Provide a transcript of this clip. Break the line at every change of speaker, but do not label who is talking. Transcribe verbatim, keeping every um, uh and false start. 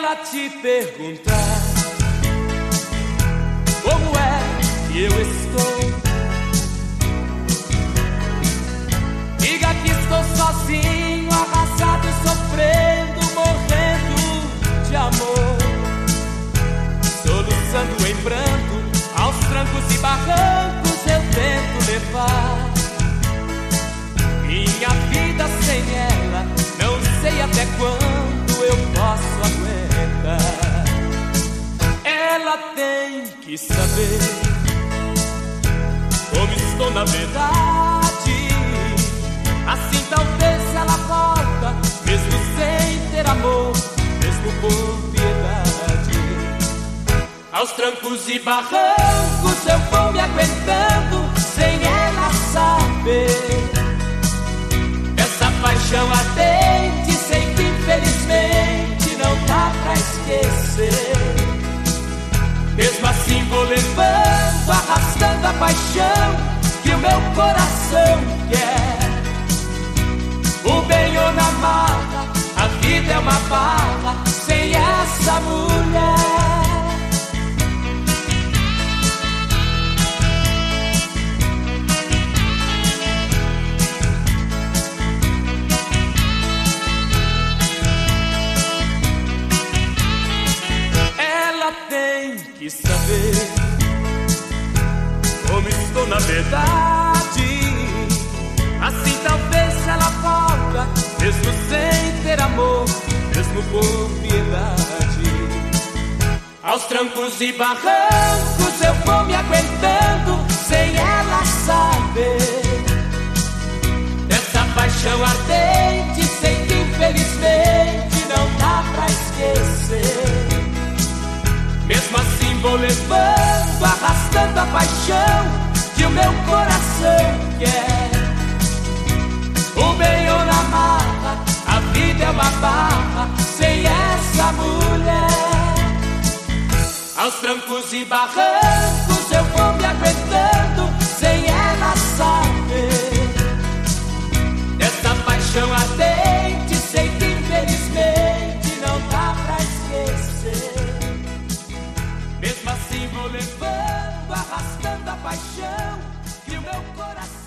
pra te perguntar como é que eu estou. Diga que estou sozinho, arrasado, sofrendo, morrendo de amor, soluçando em pranto, aos trancos e barrancos eu tento levar minha vida sem ela. Não sei até quando eu posso aguentar. Ela tem que saber como estou na verdade. Assim talvez ela volta, mesmo sem ter amor, mesmo por piedade. Aos trancos e barrancos eu vou me aguentando, sem ela saber. Essa paixão ardente, sei que infelizmente não dá pra esquecer. Mesmo assim vou levando, arrastando a paixão que o meu coração quer. O bem ou na marra, a vida é uma barra sem essa mulher. Ela tem que saber como estou na verdade. Assim talvez ela volta, mesmo sem ter amor, mesmo por piedade. Aos trancos e barrancos eu vou me aguentando, sem ela saber. Dessa paixão ardente, sei que infelizmente não dá pra esquecer. Mesmo assim vou levando, arrastando a paixão que o meu coração quer. O bem ou na marra, a vida é uma barra sem essa mulher. Aos trancos e barrancos eu vou me aguentando, sem ela saber. Dessa paixão ardente, sei que infelizmente não dá pra esquecer. Mesmo assim vou levando, arrastando a paixão que o meu coração